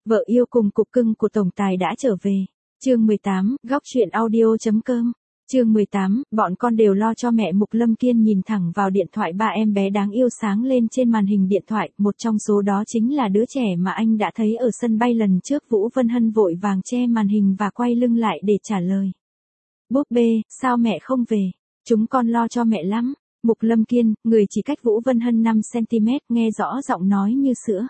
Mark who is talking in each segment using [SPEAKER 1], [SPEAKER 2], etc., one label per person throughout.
[SPEAKER 1] Vợ yêu cùng cục cưng của tổng tài đã trở về. Chương 18, góc truyện audio.com. Chương 18, bọn con đều lo cho mẹ. Mục Lâm Kiên nhìn thẳng vào điện thoại ba em bé đáng yêu sáng lên trên màn hình điện thoại, một trong số đó chính là đứa trẻ mà anh đã thấy ở sân bay lần trước. Vũ Vân Hân vội vàng che màn hình và quay lưng lại để trả lời. Búp bê, sao mẹ không về? Chúng con lo cho mẹ lắm. Mục Lâm Kiên, người chỉ cách Vũ Vân Hân 5cm, nghe rõ giọng nói như sữa.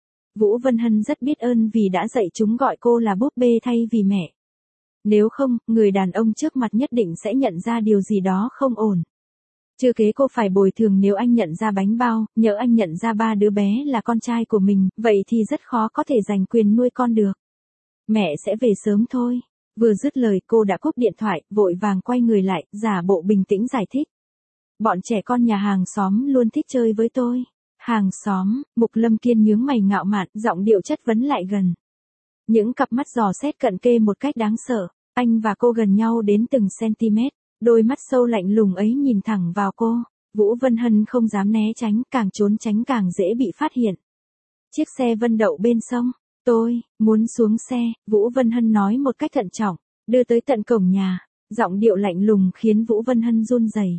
[SPEAKER 1] Vũ Vân Hân rất biết ơn vì đã dạy chúng gọi cô là búp bê thay vì mẹ. Nếu không, người đàn ông trước mặt nhất định sẽ nhận ra điều gì đó không ổn. Chưa kể cô phải bồi thường nếu anh nhận ra bánh bao, nhỡ anh nhận ra ba đứa bé là con trai của mình, vậy thì rất khó có thể giành quyền nuôi con được. Mẹ sẽ về sớm thôi. Vừa dứt lời cô đã cúp điện thoại, vội vàng quay người lại, giả bộ bình tĩnh giải thích. Bọn trẻ con nhà hàng xóm luôn thích chơi với tôi. Hàng xóm, Mục Lâm Kiên nhướng mày ngạo mạn, giọng điệu chất vấn lại gần. Những cặp mắt dò xét cận kề một cách đáng sợ, anh và cô gần nhau đến từng cm, đôi mắt sâu lạnh lùng ấy nhìn thẳng vào cô. Vũ Vân Hân không dám né tránh, càng trốn tránh càng dễ bị phát hiện. Chiếc xe Vân đậu bên sông, tôi muốn xuống xe, Vũ Vân Hân nói một cách thận trọng, đưa tới tận cổng nhà, giọng điệu lạnh lùng khiến Vũ Vân Hân run rẩy.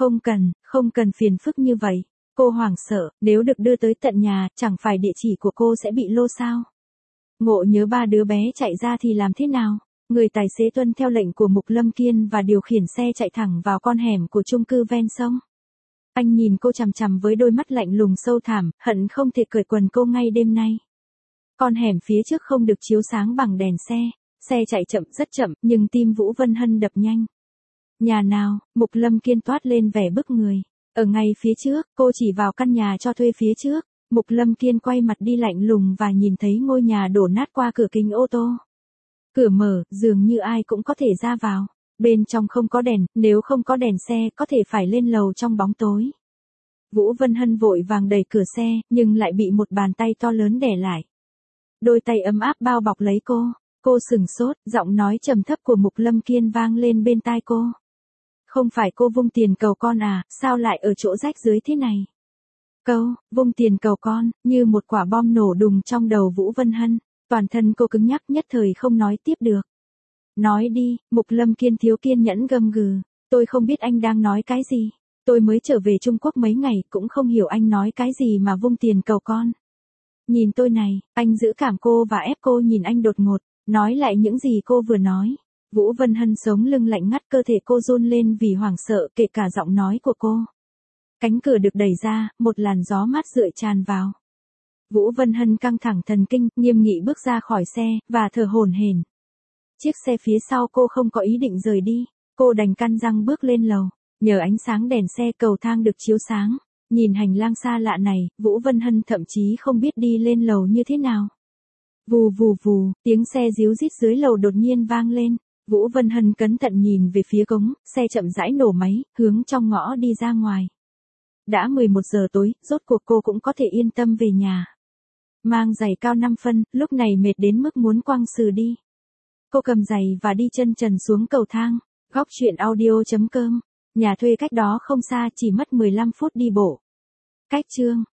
[SPEAKER 1] Không cần phiền phức như vậy. Cô hoảng sợ, nếu được đưa tới tận nhà, chẳng phải địa chỉ của cô sẽ bị lô sao? Ngộ nhớ ba đứa bé chạy ra thì làm thế nào? Người tài xế tuân theo lệnh của Mục Lâm Kiên và điều khiển xe chạy thẳng vào con hẻm của chung cư ven sông. Anh nhìn cô chằm chằm với đôi mắt lạnh lùng sâu thẳm, hận không thể cởi quần cô ngay đêm nay. Con hẻm phía trước không được chiếu sáng bằng đèn xe chạy chậm rất chậm, nhưng tim Vũ Vân Hân đập nhanh. Nhà nào? Mục Lâm Kiên toát lên vẻ bức người. Ở ngay phía trước, cô chỉ vào căn nhà cho thuê phía trước. Mục Lâm Kiên quay mặt đi lạnh lùng và nhìn thấy ngôi nhà đổ nát qua cửa kính ô tô. Cửa mở, dường như ai cũng có thể ra vào. Bên trong không có đèn, nếu không có đèn xe có thể phải lên lầu trong bóng tối. Vũ Vân Hân vội vàng đẩy cửa xe, nhưng lại bị một bàn tay to lớn đè lại. Đôi tay ấm áp bao bọc lấy cô. Cô sừng sốt, giọng nói trầm thấp của Mục Lâm Kiên vang lên bên tai cô. Không phải cô vung tiền cầu con à, sao lại ở chỗ rách dưới thế này? Vung tiền cầu con, như một quả bom nổ đùng trong đầu Vũ Vân Hân, toàn thân cô cứng nhắc nhất thời không nói tiếp được. Nói đi, Mục Lâm Kiên thiếu kiên nhẫn gầm gừ, tôi không biết anh đang nói cái gì, tôi mới trở về Trung Quốc mấy ngày cũng không hiểu anh nói cái gì mà vung tiền cầu con. Nhìn tôi này, anh giữ cảm cô và ép cô nhìn anh đột ngột, nói lại những gì cô vừa nói. Vũ Vân Hân sống lưng lạnh ngắt, cơ thể cô run lên vì hoảng sợ, kể cả giọng nói của cô. Cánh cửa được đẩy ra, một làn gió mát rượi tràn vào. Vũ Vân Hân căng thẳng thần kinh, nghiêm nghị bước ra khỏi xe, và thở hổn hển. Chiếc xe phía sau cô không có ý định rời đi, cô đành căn răng bước lên lầu. Nhờ ánh sáng đèn xe, cầu thang được chiếu sáng. Nhìn hành lang xa lạ này, Vũ Vân Hân thậm chí không biết đi lên lầu như thế nào. Vù vù vù, tiếng xe ríu rít dưới lầu đột nhiên vang lên. Vũ Vân Hân cẩn thận nhìn về phía cống, xe chậm rãi nổ máy, hướng trong ngõ đi ra ngoài. Đã 11 giờ tối, rốt cuộc cô cũng có thể yên tâm về nhà. Mang giày cao 5 phân, lúc này mệt đến mức muốn quăng sừ đi. Cô cầm giày và đi chân trần xuống cầu thang. Góc truyện audio.com. Nhà thuê cách đó không xa, chỉ mất 15 phút đi bộ. Cách chương